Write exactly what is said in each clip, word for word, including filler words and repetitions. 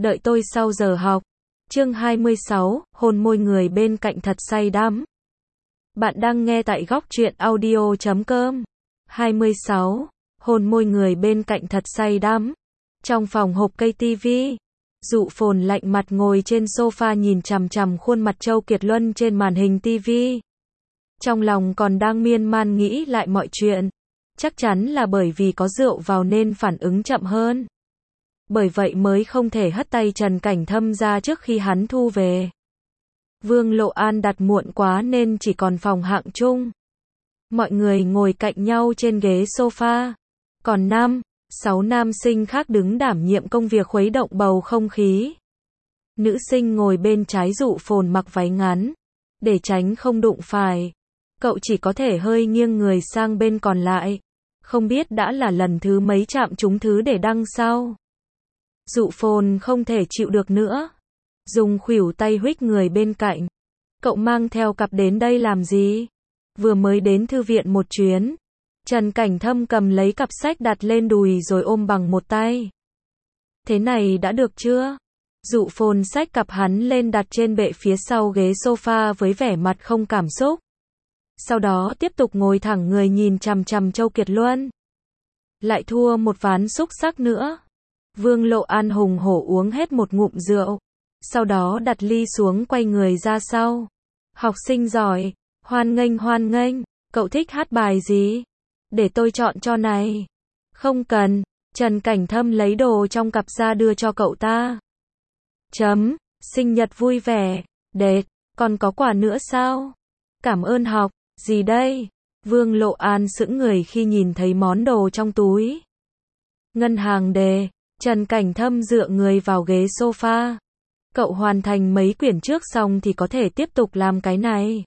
đợi tôi sau giờ học. Chương hai mươi sáu, hôn môi người bên cạnh thật say đắm. Bạn đang nghe tại góc truyện audio chấm com. hai mươi sáu, hôn môi người bên cạnh thật say đắm. Trong phòng hộp cây tivi, Dụ Phồn lạnh mặt ngồi trên sofa nhìn chằm chằm khuôn mặt Châu Kiệt Luân trên màn hình tivi. Trong lòng còn đang miên man nghĩ lại mọi chuyện. Chắc chắn là bởi vì có rượu vào nên phản ứng chậm hơn. Bởi vậy mới không thể hất tay Trần Cảnh Thâm ra trước khi hắn thu về. Vương Lộ An đặt muộn quá nên chỉ còn phòng hạng chung. Mọi người ngồi cạnh nhau trên ghế sofa. Còn năm, sáu nam sinh khác đứng đảm nhiệm công việc khuấy động bầu không khí. Nữ sinh ngồi bên trái Dụ Phồn mặc váy ngắn. Để tránh không đụng phải, cậu chỉ có thể hơi nghiêng người sang bên còn lại. Không biết đã là lần thứ mấy chạm trúng thứ để đăng sau. Dụ Phồn không thể chịu được nữa. Dùng khuỷu tay huých người bên cạnh. Cậu mang theo cặp đến đây làm gì? Vừa mới đến thư viện một chuyến. Trần Cảnh Thâm cầm lấy cặp sách đặt lên đùi rồi ôm bằng một tay. Thế này đã được chưa? Dụ Phồn xách cặp hắn lên đặt trên bệ phía sau ghế sofa với vẻ mặt không cảm xúc. Sau đó tiếp tục ngồi thẳng người nhìn chằm chằm Châu Kiệt Luân. Lại thua một ván xúc sắc nữa. Vương Lộ An hùng hổ uống hết một ngụm rượu. Sau đó đặt ly xuống quay người ra sau. Học sinh giỏi, hoan nghênh hoan nghênh, cậu thích hát bài gì? Để tôi chọn cho này. Không cần, Trần Cảnh Thâm lấy đồ trong cặp ra đưa cho cậu ta. Chấm, sinh nhật vui vẻ, đệt, còn có quà nữa sao? Cảm ơn học, gì đây? Vương Lộ An sững người khi nhìn thấy món đồ trong túi. Ngân hàng đề, Trần Cảnh Thâm dựa người vào ghế sofa. Cậu hoàn thành mấy quyển trước xong thì có thể tiếp tục làm cái này.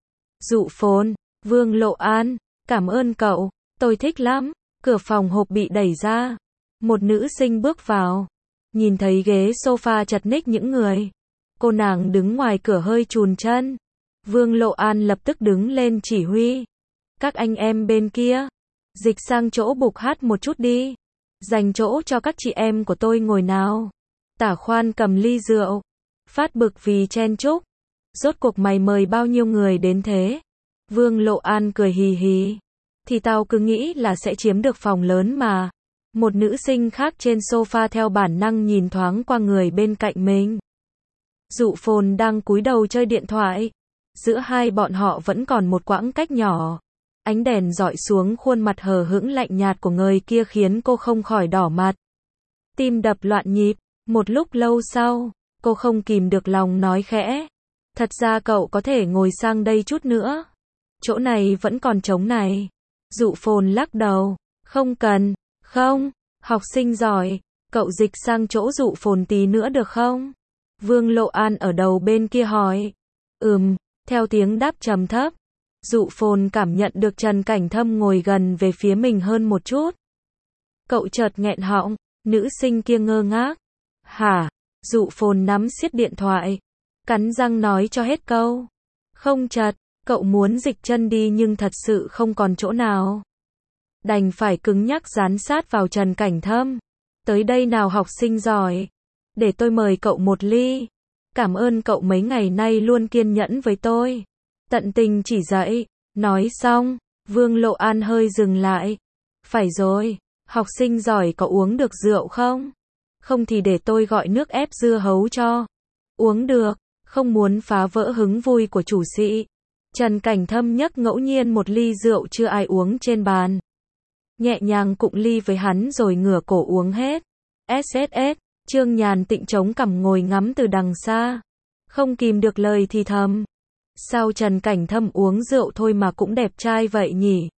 Dụ Phồn, Vương Lộ An, cảm ơn cậu, tôi thích lắm. Cửa phòng hộp bị đẩy ra. Một nữ sinh bước vào. Nhìn thấy ghế sofa chật ních những người. Cô nàng đứng ngoài cửa hơi chùn chân. Vương Lộ An lập tức đứng lên chỉ huy. Các anh em bên kia, dịch sang chỗ bục hát một chút đi. Dành chỗ cho các chị em của tôi ngồi nào. Tả Khoan cầm ly rượu. Phát bực vì chen chúc. Rốt cuộc mày mời bao nhiêu người đến thế? Vương Lộ An cười hì hì. Thì tao cứ nghĩ là sẽ chiếm được phòng lớn mà. Một nữ sinh khác trên sofa theo bản năng nhìn thoáng qua người bên cạnh mình. Dụ Phồn đang cúi đầu chơi điện thoại. Giữa hai bọn họ vẫn còn một quãng cách nhỏ. Ánh đèn dọi xuống khuôn mặt hờ hững lạnh nhạt của người kia khiến cô không khỏi đỏ mặt. Tim đập loạn nhịp. Một lúc lâu sau, cô không kìm được lòng nói khẽ. Thật ra cậu có thể ngồi sang đây chút nữa. Chỗ này vẫn còn trống này. Dụ Phồn lắc đầu. Không cần. Không, học sinh giỏi. Cậu dịch sang chỗ Dụ Phồn tí nữa được không? Vương Lộ An ở đầu bên kia hỏi. Ừm, theo tiếng đáp trầm thấp. Dụ Phồn cảm nhận được Trần Cảnh Thâm ngồi gần về phía mình hơn một chút. Cậu chợt nghẹn họng. Nữ sinh kia ngơ ngác. Hả? Dụ Phồn nắm siết điện thoại. Cắn răng nói cho hết câu. Không chật, cậu muốn dịch chân đi nhưng thật sự không còn chỗ nào. Đành phải cứng nhắc dán sát vào Trần Cảnh Thâm. Tới đây nào học sinh giỏi. Để tôi mời cậu một ly. Cảm ơn cậu mấy ngày nay luôn kiên nhẫn với tôi. Tận tình chỉ dạy. Nói xong, Vương Lộ An hơi dừng lại. Phải rồi, học sinh giỏi có uống được rượu không? Không thì để tôi gọi nước ép dưa hấu cho. Uống được, không muốn phá vỡ hứng vui của chủ sĩ. Trần Cảnh Thâm nhấc ngẫu nhiên một ly rượu chưa ai uống trên bàn. Nhẹ nhàng cụng ly với hắn rồi ngửa cổ uống hết. ét ét ét, Trương Nhàn Tịnh chống cằm ngồi ngắm từ đằng xa. Không kìm được lời thì thầm. Sao Trần Cảnh Thâm uống rượu thôi mà cũng đẹp trai vậy nhỉ?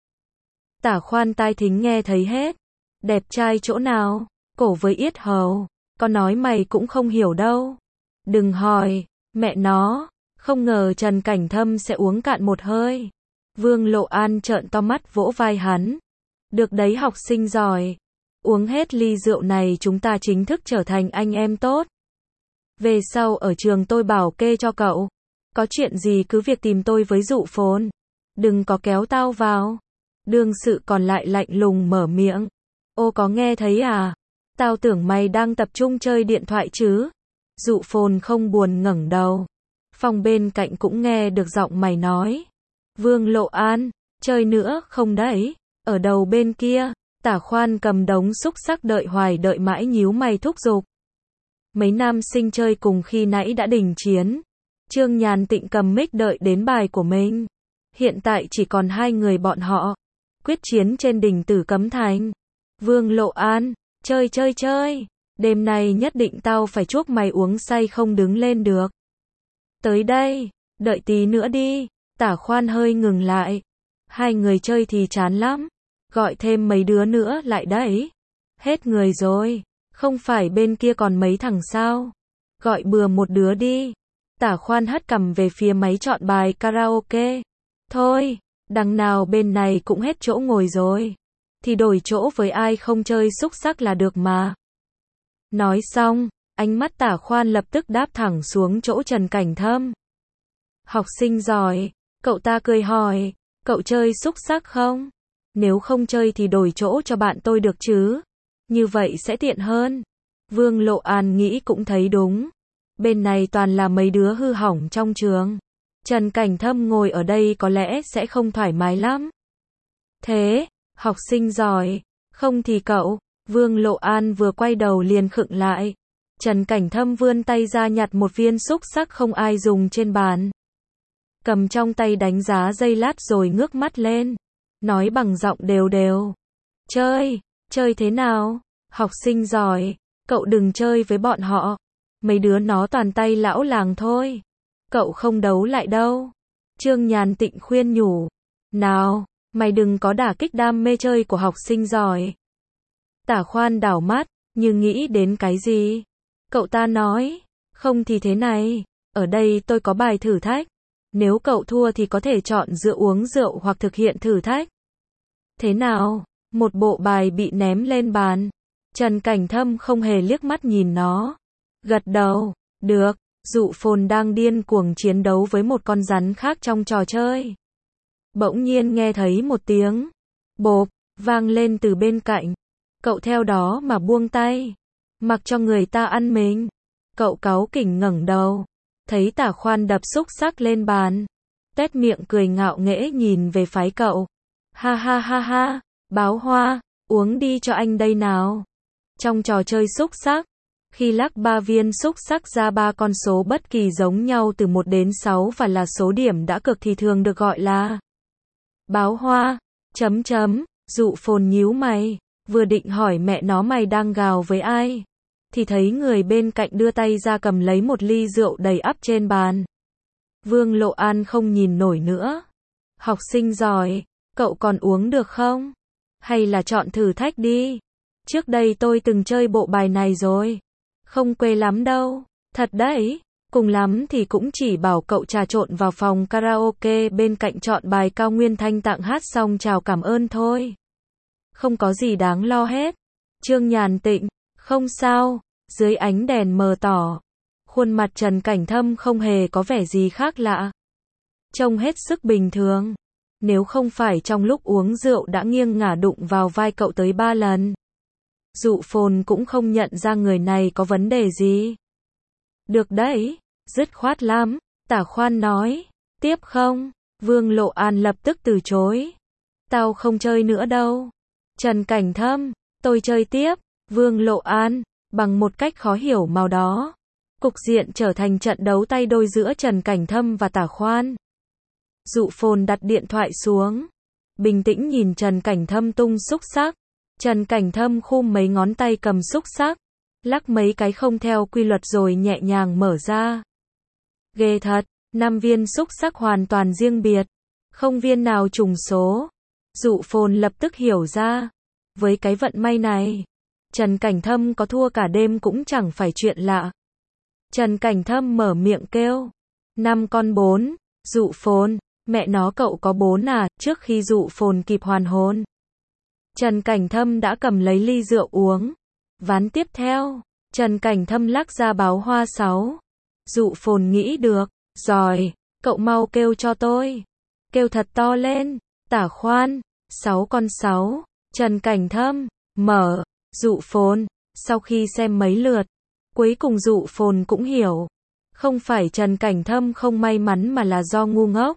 Tả Khoan tai thính nghe thấy hết. Đẹp trai chỗ nào? Cổ với yết hầu. Có nói mày cũng không hiểu đâu. Đừng hỏi, mẹ nó. Không ngờ Trần Cảnh Thâm sẽ uống cạn một hơi. Vương Lộ An trợn to mắt vỗ vai hắn. Được đấy học sinh giỏi. Uống hết ly rượu này chúng ta chính thức trở thành anh em tốt. Về sau ở trường tôi bảo kê cho cậu. Có chuyện gì cứ việc tìm tôi với Dụ Phồn. Đừng có kéo tao vào. Đương sự còn lại lạnh lùng mở miệng. Ô có nghe thấy à? Tao tưởng mày đang tập trung chơi điện thoại chứ. Dụ phồn không buồn ngẩng đầu. Phòng bên cạnh cũng nghe được giọng mày nói. Vương Lộ An, chơi nữa không đấy? Ở đầu bên kia, Tả Khoan cầm đống xúc xắc đợi hoài đợi mãi nhíu mày thúc giục. Mấy nam sinh chơi cùng khi nãy đã đình chiến. Trương Nhàn Tịnh cầm mic đợi đến bài của mình. Hiện tại chỉ còn hai người bọn họ. Quyết chiến trên đỉnh Tử Cấm Thành. Vương Lộ An, chơi chơi chơi. Đêm nay nhất định tao phải chuốc mày uống say không đứng lên được. Tới đây, đợi tí nữa đi. Tả Khoan hơi ngừng lại. Hai người chơi thì chán lắm. Gọi thêm mấy đứa nữa lại đấy. Hết người rồi. Không phải bên kia còn mấy thằng sao? Gọi bừa một đứa đi. Tả Khoan hất cằm về phía máy chọn bài karaoke. Thôi, đằng nào bên này cũng hết chỗ ngồi rồi. Thì đổi chỗ với ai không chơi xúc xắc là được mà. Nói xong, ánh mắt Tả Khoan lập tức đáp thẳng xuống chỗ Trần Cảnh Thâm. Học sinh giỏi, cậu ta cười hỏi, cậu chơi xúc xắc không? Nếu không chơi thì đổi chỗ cho bạn tôi được chứ? Như vậy sẽ tiện hơn. Vương Lộ An nghĩ cũng thấy đúng. Bên này toàn là mấy đứa hư hỏng trong trường. Trần Cảnh Thâm ngồi ở đây có lẽ sẽ không thoải mái lắm. Thế, học sinh giỏi, không thì cậu. Vương Lộ An vừa quay đầu liền khựng lại. Trần Cảnh Thâm vươn tay ra nhặt một viên xúc xắc không ai dùng trên bàn. Cầm trong tay đánh giá giây lát rồi ngước mắt lên. Nói bằng giọng đều đều. Chơi, chơi thế nào? Học sinh giỏi, cậu đừng chơi với bọn họ. Mấy đứa nó toàn tay lão làng thôi. Cậu không đấu lại đâu. Trương Nhàn Tịnh khuyên nhủ. Nào, mày đừng có đả kích đam mê chơi của học sinh giỏi. Tả Khoan đảo mắt, nhưng nghĩ đến cái gì? Cậu ta nói, không thì thế này, ở đây tôi có bài thử thách. Nếu cậu thua thì có thể chọn giữa uống rượu hoặc thực hiện thử thách. Thế nào? Một bộ bài bị ném lên bàn. Trần Cảnh Thâm không hề liếc mắt nhìn nó. Gật đầu, được. Dụ phồn đang điên cuồng chiến đấu với một con rắn khác trong trò chơi. Bỗng nhiên nghe thấy một tiếng bộp vang lên từ bên cạnh. Cậu theo đó mà buông tay, mặc cho người ta ăn mình. Cậu cáu kỉnh ngẩng đầu, thấy Tả Khoan đập xúc xắc lên bàn, tuét miệng cười ngạo nghễ nhìn về phái cậu. Ha ha ha ha, Báo Hoa, uống đi cho anh đây nào. Trong trò chơi xúc xắc, khi lắc ba viên xúc xắc ra ba con số bất kỳ giống nhau từ một đến sáu và là số điểm đã cực thì thường được gọi là Báo Hoa. Chấm chấm, Dụ phồn nhíu mày, vừa định hỏi mẹ nó mày đang gào với ai, thì thấy người bên cạnh đưa tay ra cầm lấy một ly rượu đầy ắp trên bàn. Vương Lộ An không nhìn nổi nữa. Học sinh giỏi, cậu còn uống được không? Hay là chọn thử thách đi. Trước đây tôi từng chơi bộ bài này rồi. Không quê lắm đâu. Thật đấy. Cùng lắm thì cũng chỉ bảo cậu trà trộn vào phòng karaoke bên cạnh chọn bài Cao Nguyên Thanh tặng hát xong chào cảm ơn thôi. Không có gì đáng lo hết. Trương Nhàn Tịnh, không sao. Dưới ánh đèn mờ tỏ, khuôn mặt Trần Cảnh Thâm không hề có vẻ gì khác lạ. Trông hết sức bình thường. Nếu không phải trong lúc uống rượu đã nghiêng ngả đụng vào vai cậu tới ba lần. Dụ phồn cũng không nhận ra người này có vấn đề gì. Được đấy, dứt khoát lắm, Tả Khoan nói. Tiếp không? Vương Lộ An lập tức từ chối. Tao không chơi nữa đâu. Trần Cảnh Thâm, tôi chơi tiếp. Vương Lộ An, bằng một cách khó hiểu màu đó. Cục diện trở thành trận đấu tay đôi giữa Trần Cảnh Thâm và Tả Khoan. Dụ phồn đặt điện thoại xuống. Bình tĩnh nhìn Trần Cảnh Thâm tung xúc xắc. Trần Cảnh Thâm khum mấy ngón tay cầm xúc xắc. Lắc mấy cái không theo quy luật rồi nhẹ nhàng mở ra. Ghê thật, năm viên xúc xắc hoàn toàn riêng biệt. Không viên nào trùng số. Dụ phồn lập tức hiểu ra. Với cái vận may này, Trần Cảnh Thâm có thua cả đêm cũng chẳng phải chuyện lạ. Trần Cảnh Thâm mở miệng kêu. Năm con bốn. Dụ phồn, mẹ nó cậu có bốn à? Trước khi dụ phồn kịp hoàn hồn, Trần Cảnh Thâm đã cầm lấy ly rượu uống. Ván tiếp theo, Trần Cảnh Thâm lắc ra Báo Hoa sáu. Dụ phồn nghĩ được. Rồi, cậu mau kêu cho tôi. Kêu thật to lên. Tả Khoan, sáu con sáu. Trần Cảnh Thâm, mở. Dụ phồn, Sau khi xem mấy lượt, cuối cùng Dụ Phồn cũng hiểu. Không phải Trần Cảnh Thâm không may mắn mà là do ngu ngốc.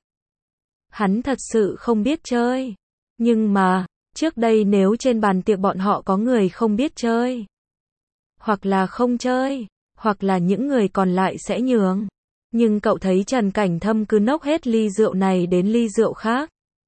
Hắn thật sự không biết chơi. Nhưng mà, trước đây nếu trên bàn tiệc bọn họ có người không biết chơi, hoặc là không chơi, hoặc là những người còn lại sẽ nhường. Nhưng cậu thấy Trần Cảnh Thâm cứ nốc hết ly rượu này đến ly rượu khác.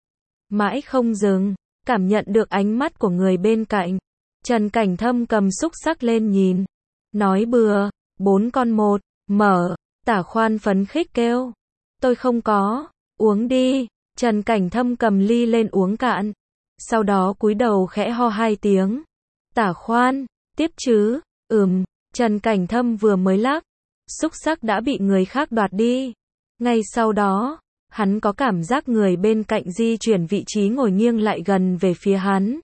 Mãi không dừng, cảm nhận được ánh mắt của người bên cạnh. Trần Cảnh Thâm cầm xúc xắc lên nhìn. Nói bừa, bốn con một, mở, Tả Khoan phấn khích kêu. Tôi không có, uống đi. Trần Cảnh Thâm cầm ly lên uống cạn. Sau đó cúi đầu khẽ ho hai tiếng. Tả Khoan, tiếp chứ, ừm, Trần Cảnh Thâm vừa mới lắc. Xúc xắc đã bị người khác đoạt đi. Ngay sau đó, hắn có cảm giác người bên cạnh di chuyển vị trí ngồi nghiêng lại gần về phía hắn.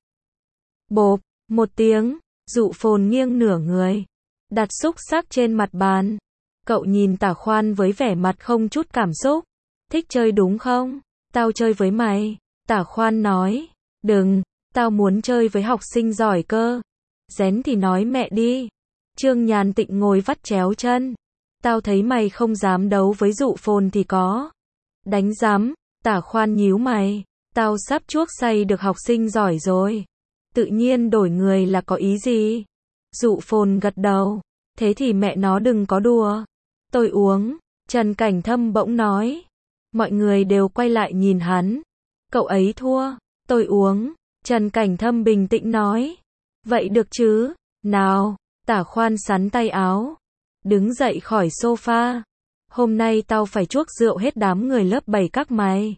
Bộp, một tiếng, Dụ Phồn nghiêng nửa người, đặt xúc xắc trên mặt bàn. Cậu nhìn Tả Khoan với vẻ mặt không chút cảm xúc. Thích chơi đúng không? Tao chơi với mày. Tả Khoan nói. Đừng, tao muốn chơi với học sinh giỏi cơ. Rén thì nói mẹ đi. Trương Nhàn Tịnh ngồi vắt chéo chân. Tao thấy mày không dám đấu với Dụ Phồn thì có. Đánh giám, Tả Khoan nhíu mày. Tao sắp chuốc say được học sinh giỏi rồi. Tự nhiên đổi người là có ý gì? Dụ Phồn gật đầu. Thế thì mẹ nó đừng có đùa. Tôi uống, Trần Cảnh Thâm bỗng nói. Mọi người đều quay lại nhìn hắn. Cậu ấy thua, tôi uống. Trần Cảnh Thâm bình tĩnh nói. Vậy được chứ, nào, Tả Khoan sắn tay áo. Đứng dậy khỏi sofa. Hôm nay tao phải chuốc rượu hết đám người lớp bảy các mày.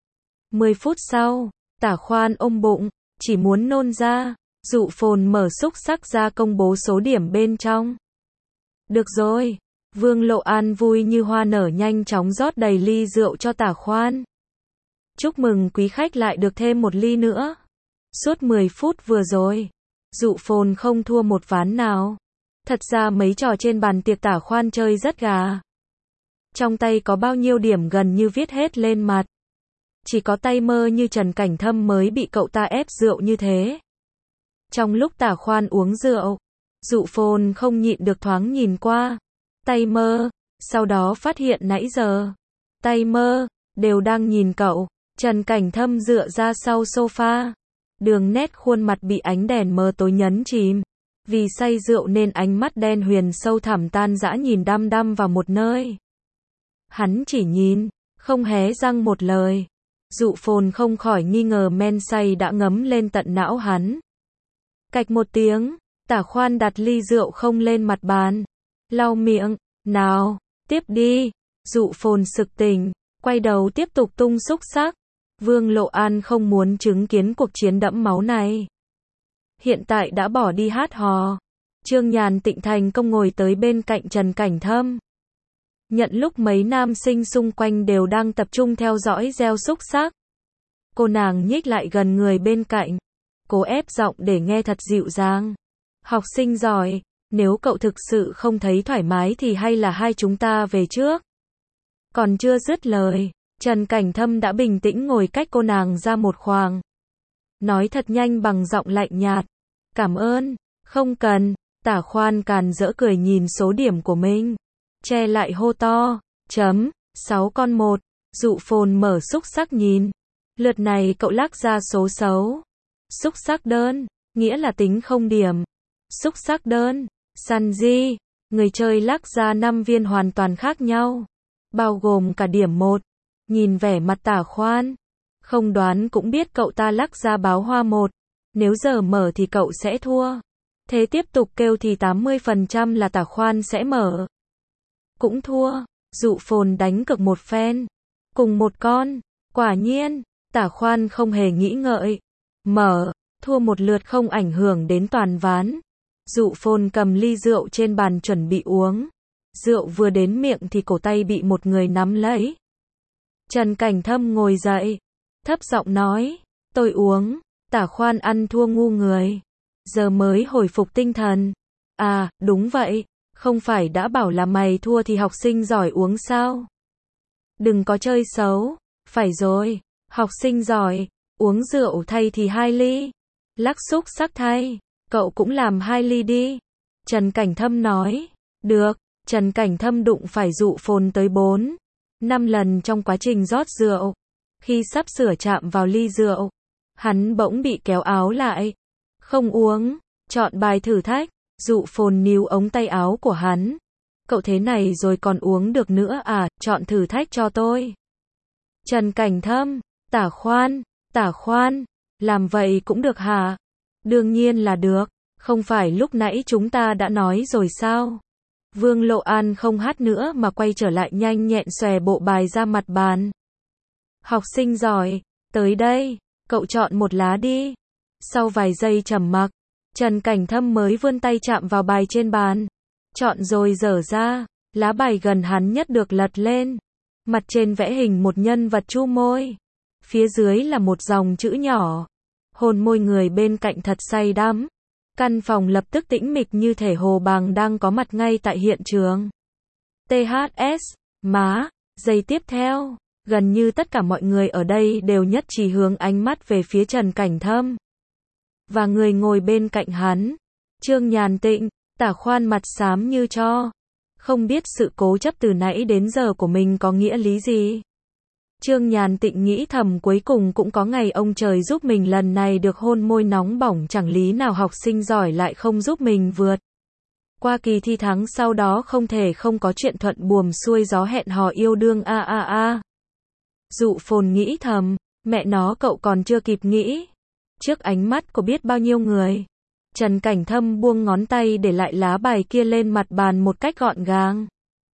Mười phút sau, Tả Khoan ôm bụng, chỉ muốn nôn ra. Dụ Phồn mở xúc xắc ra công bố số điểm bên trong. Được rồi. Vương Lộ An vui như hoa nở nhanh chóng rót đầy ly rượu cho Tả Khoan. Chúc mừng quý khách lại được thêm một ly nữa. Suốt mười phút vừa rồi, Dụ Phồn không thua một ván nào. Thật ra mấy trò trên bàn tiệc Tả Khoan chơi rất gà. Trong tay có bao nhiêu điểm gần như viết hết lên mặt. Chỉ có tay mơ như Trần Cảnh Thâm mới bị cậu ta ép rượu như thế. Trong lúc Tả Khoan uống rượu, Dụ Phồn không nhịn được thoáng nhìn qua. Tay mơ, sau đó phát hiện nãy giờ, tay mơ, đều đang nhìn cậu. Trần Cảnh Thâm dựa ra sau sofa. Đường nét khuôn mặt bị ánh đèn mờ tối nhấn chìm. Vì say rượu nên ánh mắt đen huyền sâu thẳm tan dã nhìn đăm đăm vào một nơi. Hắn chỉ nhìn, không hé răng một lời. Dụ Phồn không khỏi nghi ngờ men say đã ngấm lên tận não hắn. Cạch một tiếng, Tả Khoan đặt ly rượu không lên mặt bàn. Lau miệng, nào, tiếp đi. Dụ Phồn sực tỉnh, quay đầu tiếp tục tung xúc xắc. Vương Lộ An không muốn chứng kiến cuộc chiến đẫm máu này. Hiện tại đã bỏ đi hát hò. Trương Nhàn Tịnh thành công ngồi tới bên cạnh Trần Cảnh Thâm. Nhận lúc mấy nam sinh xung quanh đều đang tập trung theo dõi gieo xúc xắc. Cô nàng nhích lại gần người bên cạnh. Cố ép giọng để nghe thật dịu dàng. Học sinh giỏi, nếu cậu thực sự không thấy thoải mái thì hay là hai chúng ta về trước. Còn chưa dứt lời, Trần Cảnh Thâm đã bình tĩnh ngồi cách cô nàng ra một khoảng. Nói thật nhanh bằng giọng lạnh nhạt. Cảm ơn, không cần. Tả Khoan càn rỡ cười nhìn số điểm của mình. Che lại hô to, chấm, sáu con một. Dụ Phồn mở xúc xắc nhìn. Lượt này cậu lắc ra số xấu. Xúc xắc đơn, nghĩa là tính không điểm. Xúc xắc đơn, săn di, người chơi lắc ra năm viên hoàn toàn khác nhau. Bao gồm cả điểm một. Nhìn vẻ mặt Tả Khoan, không đoán cũng biết cậu ta lắc ra báo hoa một. Nếu giờ mở thì cậu sẽ thua. Thế tiếp tục kêu thì tám mươi phần trăm là Tả Khoan sẽ mở. Cũng thua. Dụ Phồn đánh cược một phen. Cùng một con. Quả nhiên, Tả Khoan không hề nghĩ ngợi. Mở, thua một lượt không ảnh hưởng đến toàn ván. Dụ Phồn cầm ly rượu trên bàn chuẩn bị uống. Rượu vừa đến miệng thì cổ tay bị một người nắm lấy. Trần Cảnh Thâm ngồi dậy. Thấp giọng nói. Tôi uống. Tả Khoan ăn thua ngu người. Giờ mới hồi phục tinh thần. À, đúng vậy. Không phải đã bảo là mày thua thì học sinh giỏi uống sao? Đừng có chơi xấu. Phải rồi. Học sinh giỏi. Uống rượu thay thì hai ly. Lắc xúc xắc thay. Cậu cũng làm hai ly đi. Trần Cảnh Thâm nói. Được, Trần Cảnh Thâm đụng phải Dụ Phồn tới bốn, năm lần trong quá trình rót rượu. Khi sắp sửa chạm vào ly rượu, hắn bỗng bị kéo áo lại. Không uống, chọn bài thử thách. Dụ Phồn níu ống tay áo của hắn. Cậu thế này rồi còn uống được nữa à, chọn thử thách cho tôi. Trần Cảnh Thâm, tả khoan, tả khoan, làm vậy cũng được hả? Đương nhiên là được, không phải lúc nãy chúng ta đã nói rồi sao? Vương Lộ An không hát nữa mà quay trở lại nhanh nhẹn xòe bộ bài ra mặt bàn. Học sinh giỏi, tới đây, cậu chọn một lá đi. Sau vài giây trầm mặc, Trần Cảnh Thâm mới vươn tay chạm vào bài trên bàn. Chọn rồi dở ra, lá bài gần hắn nhất được lật lên. Mặt trên vẽ hình một nhân vật chu môi. Phía dưới là một dòng chữ nhỏ. Hôn môi người bên cạnh thật say đắm. Căn phòng lập tức tĩnh mịch như thể Hồ Bàng đang có mặt ngay tại hiện trường. tê hát ét, má, giây tiếp theo, gần như tất cả mọi người ở đây đều nhất trí hướng ánh mắt về phía Trần Cảnh Thâm. Và người ngồi bên cạnh hắn, Trương Nhàn Tịnh, tả khoan mặt xám như tro. Không biết sự cố chấp từ nãy đến giờ của mình có nghĩa lý gì. Trương Nhàn Tịnh nghĩ thầm cuối cùng cũng có ngày ông trời giúp mình lần này được hôn môi nóng bỏng, chẳng lý nào học sinh giỏi lại không giúp mình vượt qua kỳ thi tháng sau đó, không thể không có chuyện thuận buồm xuôi gió hẹn hò yêu đương a a a. Dụ Phồn nghĩ thầm, mẹ nó cậu còn chưa kịp nghĩ. Trước ánh mắt của biết bao nhiêu người, Trần Cảnh Thâm buông ngón tay để lại lá bài kia lên mặt bàn một cách gọn gàng.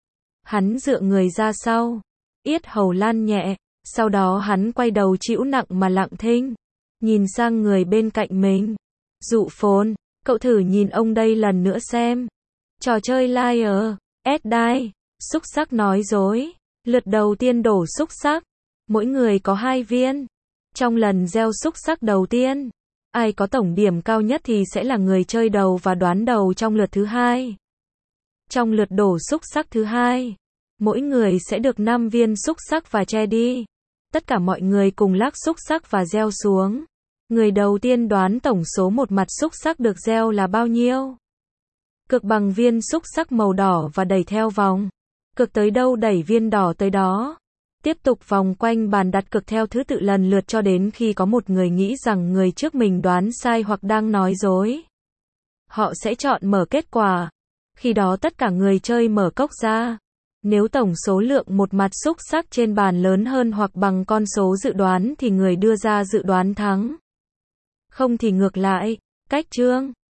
Hắn dựa người ra sau, yết hầu lan nhẹ, sau đó hắn quay đầu chịu nặng mà lặng thinh, nhìn sang người bên cạnh mình. Dụ Phồn, cậu thử nhìn ông đây lần nữa xem. Trò chơi liar, ét die, xúc sắc nói dối. Lượt đầu tiên đổ xúc sắc, mỗi người có hai viên. Trong lần gieo xúc sắc đầu tiên, ai có tổng điểm cao nhất thì sẽ là người chơi đầu và đoán đầu trong lượt thứ hai. Trong lượt đổ xúc sắc thứ hai, mỗi người sẽ được năm viên xúc sắc và che đi. Tất cả mọi người cùng lắc xúc sắc và gieo xuống. Người đầu tiên đoán tổng số một mặt xúc sắc được gieo là bao nhiêu. Cực bằng viên xúc sắc màu đỏ và đẩy theo vòng. Cực tới đâu đẩy viên đỏ tới đó. Tiếp tục vòng quanh bàn đặt cực theo thứ tự lần lượt cho đến khi có một người nghĩ rằng người trước mình đoán sai hoặc đang nói dối. Họ sẽ chọn mở kết quả. Khi đó tất cả người chơi mở cốc ra. Nếu tổng số lượng một mặt xúc sắc trên bàn lớn hơn hoặc bằng con số dự đoán thì người đưa ra dự đoán thắng. Không thì ngược lại. Cách chương